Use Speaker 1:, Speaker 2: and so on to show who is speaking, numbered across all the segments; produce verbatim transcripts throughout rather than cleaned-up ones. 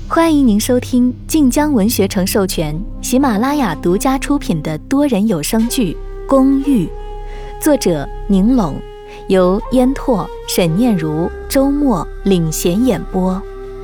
Speaker 1: 欢迎您收听晋江文学城授权、喜马拉雅独家出品的多人有声剧《公寓》，作者宁拢，由烟拓、沈念如、周末领衔演播。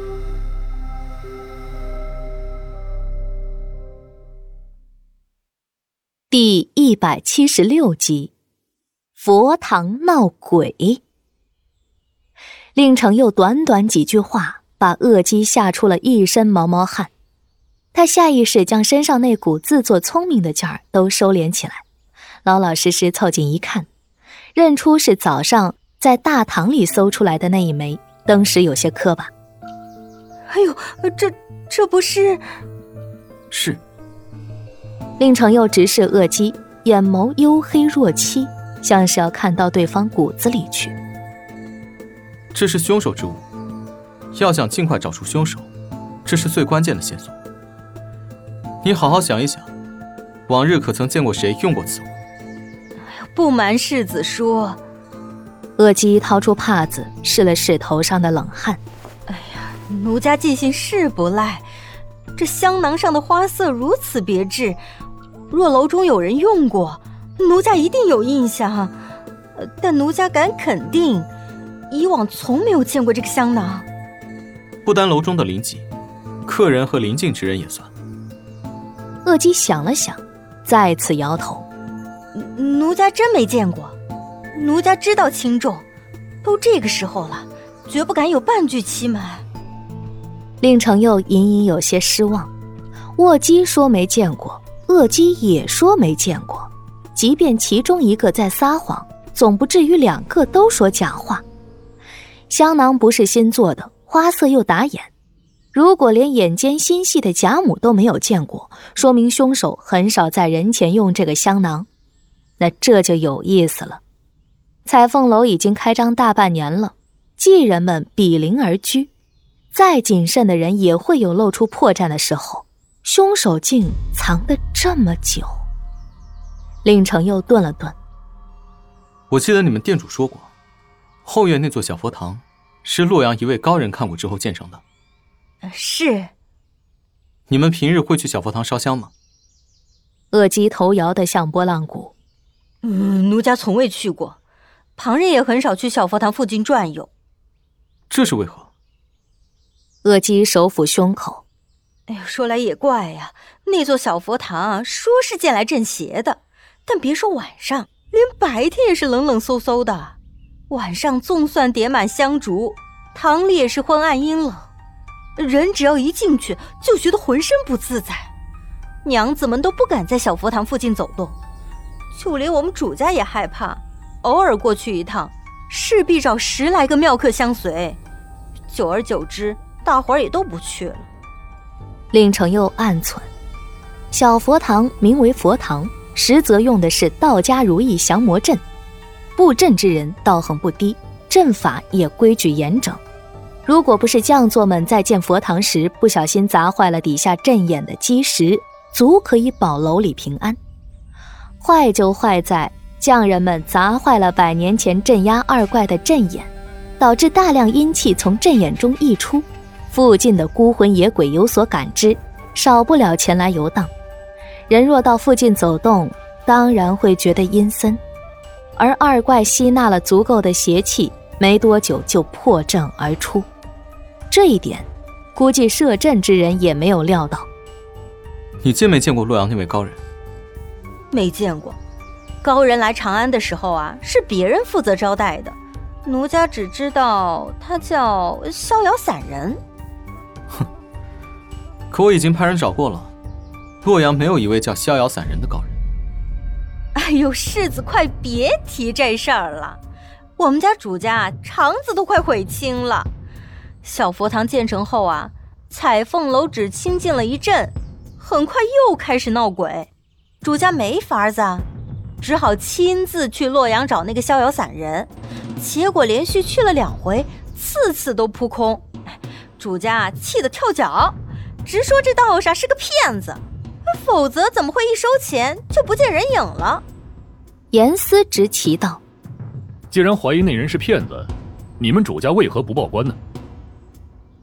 Speaker 1: 第一百七十六集，佛堂闹鬼。令程又短短几句话把恶姬吓出了一身毛毛汗，他下意识将身上那股自作聪明的劲儿都收敛起来，老老实实凑近一看，认出是早上在大堂里搜出来的那一枚，登时有些磕巴。
Speaker 2: 哎呦，这这不是……
Speaker 3: 是。
Speaker 1: 令程又直视恶姬，眼眸黝黑若漆，像是要看到对方骨子里去。
Speaker 3: 这是凶手之物，要想尽快找出凶手，这是最关键的线索。你好好想一想，往日可曾见过谁用过此物？
Speaker 2: 不瞒世子说，
Speaker 1: 恶姬掏出帕子试了试头上的冷汗。
Speaker 2: 哎呀，奴家记性是不赖，这香囊上的花色如此别致，若楼中有人用过，奴家一定有印象。但奴家敢肯定，以往从没有见过这个香囊。
Speaker 3: 不单楼中的邻居，客人和邻近之人也算。
Speaker 1: 恶姬想了想，再次摇头。
Speaker 2: 奴家真没见过，奴家知道轻重，都这个时候了，绝不敢有半句欺瞒。
Speaker 1: 令程又隐隐有些失望，卧姬说没见过，恶姬也说没见过，即便其中一个在撒谎，总不至于两个都说假话。香囊不是新做的，花色又打眼，如果连眼尖心细的贾母都没有见过，说明凶手很少在人前用这个香囊，那这就有意思了。彩凤楼已经开张大半年了，妓人们比邻而居，再谨慎的人也会有露出破绽的时候，凶手竟藏得这么久。令程又顿了顿。
Speaker 3: 我记得你们店主说过，后院那座小佛堂是洛阳一位高人看过之后建成的。
Speaker 2: 是。
Speaker 3: 你们平日会去小佛堂烧香吗？
Speaker 1: 恶姬头摇得像拨浪鼓。
Speaker 2: 嗯，奴家从未去过，旁人也很少去小佛堂附近转悠。
Speaker 3: 这是为何？
Speaker 1: 恶姬手抚胸口。
Speaker 2: 哎呦，说来也怪呀，那座小佛堂说是建来镇邪的，但别说晚上，连白天也是冷冷飕飕的。晚上纵算叠满香烛，堂里也是昏暗阴冷，人只要一进去就觉得浑身不自在，娘子们都不敢在小佛堂附近走动，就连我们主家也害怕，偶尔过去一趟势必找十来个妙客相随，久而久之大伙儿也都不去了。
Speaker 1: 令程又暗忖，小佛堂名为佛堂，实则用的是道家如意降魔阵，布阵之人道行不低，阵法也规矩严整，如果不是将座们在建佛堂时不小心砸坏了底下阵眼的基石，足可以保楼里平安。坏就坏在匠人们砸坏了百年前镇压二怪的阵眼，导致大量阴气从阵眼中溢出，附近的孤魂野鬼有所感知，少不了前来游荡。人若到附近走动，当然会觉得阴森，而二怪吸纳了足够的邪气，没多久就破阵而出。这一点估计摄阵之人也没有料到。
Speaker 3: 你见没见过洛阳那位高人？
Speaker 2: 没见过，高人来长安的时候啊，是别人负责招待的，奴家只知道他叫逍遥散人。
Speaker 3: 哼，可我已经派人找过了，洛阳没有一位叫逍遥散人的高人。
Speaker 2: 哎呦，世子快别提这事儿了，我们家主家肠子都快悔青了。小佛堂建成后啊，彩凤楼只清静了一阵，很快又开始闹鬼，主家没法子，只好亲自去洛阳找那个逍遥散人，结果连续去了两回，次次都扑空。主家气得跳脚，直说这道士是个骗子，否则怎么会一收钱就不见人影了？
Speaker 1: 严思直奇道：
Speaker 4: 既然怀疑那人是骗子，你们主家为何不报官呢？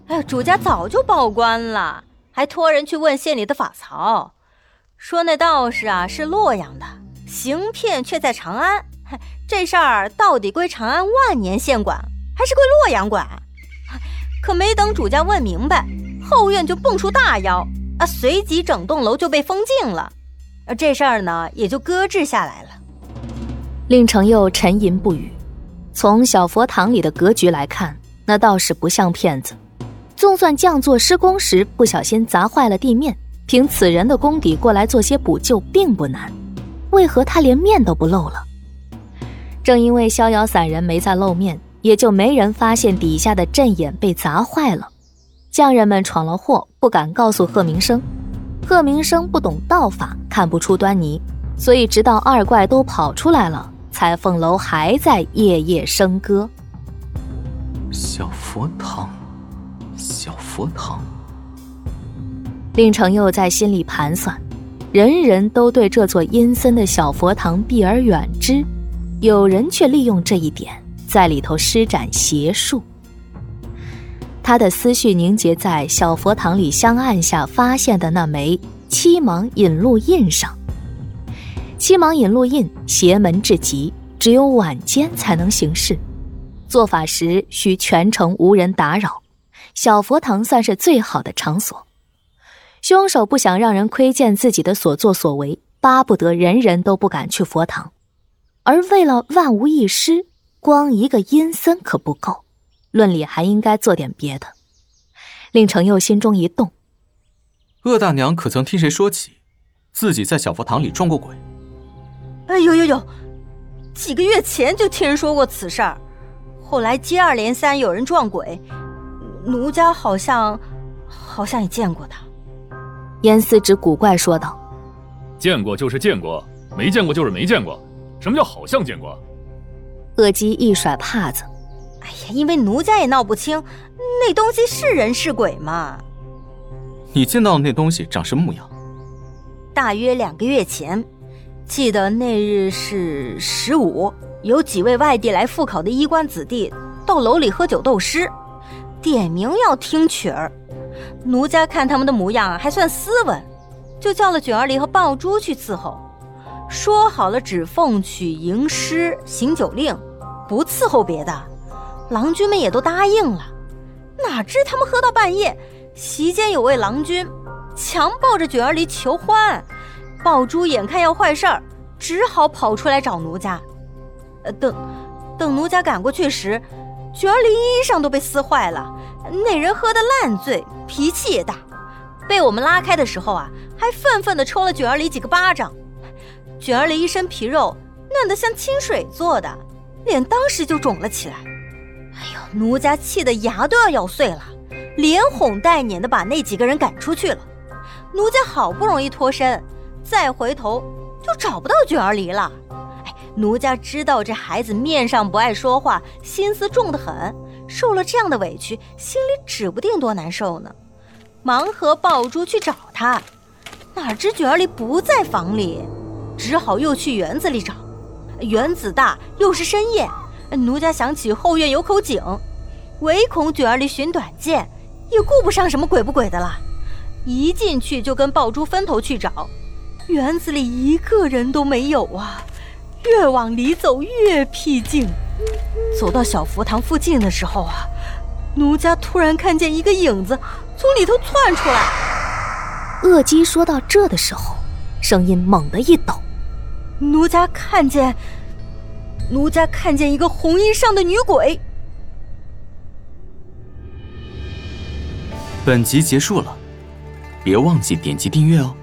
Speaker 2: 哎，主家早就报官了，还托人去问县里的法曹，说那道士啊是洛阳的，行骗却在长安。这事儿到底归长安万年县管，还是归洛阳管？可没等主家问明白，后院就蹦出大妖啊，随即整栋楼就被封禁了。而这事儿呢，也就搁置下来了。
Speaker 1: 令程佑沉吟不语。从小佛堂里的格局来看，那倒是不像骗子。纵算匠做施工时不小心砸坏了地面，凭此人的功底过来做些补救并不难，为何他连面都不露了？正因为逍遥散人没再露面，也就没人发现底下的阵眼被砸坏了。匠人们闯了祸，不敢告诉贺明生。贺明生不懂道法，看不出端倪，所以直到二怪都跑出来了，彩凤楼还在夜夜笙歌。
Speaker 3: 小佛堂，小佛堂。
Speaker 1: 令程佑在心里盘算，人人都对这座阴森的小佛堂避而远之，有人却利用这一点在里头施展邪术。他的思绪凝结在小佛堂里香案下发现的那枚七芒引路印上。七芒引路印邪门至极，只有晚间才能行事，做法时需全程无人打扰，小佛堂算是最好的场所。凶手不想让人窥见自己的所作所为，巴不得人人都不敢去佛堂。而为了万无一失，光一个阴森可不够，论理还应该做点别的。令程佑心中一动，
Speaker 3: 鄂大娘可曾听谁说起自己在小佛堂里撞过鬼？
Speaker 2: 哎呦呦呦，几个月前就听人说过此事儿，后来接二连三有人撞鬼，奴家好像好像也见过他。
Speaker 1: 严思直古怪说道：
Speaker 4: 见过就是见过，没见过就是没见过，什么叫好像见过？
Speaker 1: 鄂基一甩帕子，
Speaker 2: 哎呀，因为奴家也闹不清那东西是人是鬼嘛。
Speaker 3: 你见到的那东西长什么模样？
Speaker 2: 大约两个月前，记得那日是十五，有几位外地来赴考的衣冠子弟到楼里喝酒斗诗，点名要听曲儿。奴家看他们的模样还算斯文，就叫了卷儿梨和爆珠去伺候，说好了只奉曲吟诗行酒令，不伺候别的。郎君们也都答应了，哪知他们喝到半夜，席间有位郎君强抱着卷儿梨求欢，爆珠眼看要坏事儿，只好跑出来找奴家。呃，等等奴家赶过去时，卷儿梨衣裳都被撕坏了，那人喝得烂醉，脾气也大，被我们拉开的时候啊，还愤愤地抽了卷儿梨几个巴掌。卷儿梨一身皮肉嫩得像清水做的，脸当时就肿了起来。哎呦，奴家气得牙都要咬碎了，连哄带撵地把那几个人赶出去了。奴家好不容易脱身，再回头就找不到卷儿梨了。哎，奴家知道这孩子面上不爱说话，心思重得很，受了这样的委屈，心里指不定多难受呢。忙和爆珠去找他，哪知卷儿梨不在房里，只好又去园子里找。园子大，又是深夜，奴家想起后院有口井，唯恐卷儿梨寻短见，也顾不上什么鬼不鬼的了。一进去就跟爆珠分头去找，园子里一个人都没有啊，越往里走越僻静。走到小佛堂附近的时候啊，奴家突然看见一个影子从里头窜出来。
Speaker 1: 鄂基说到这的时候，声音猛地一抖，
Speaker 2: 奴家看见奴家看见一个红衣上的女鬼。
Speaker 3: 本集结束了，别忘记点击订阅哦。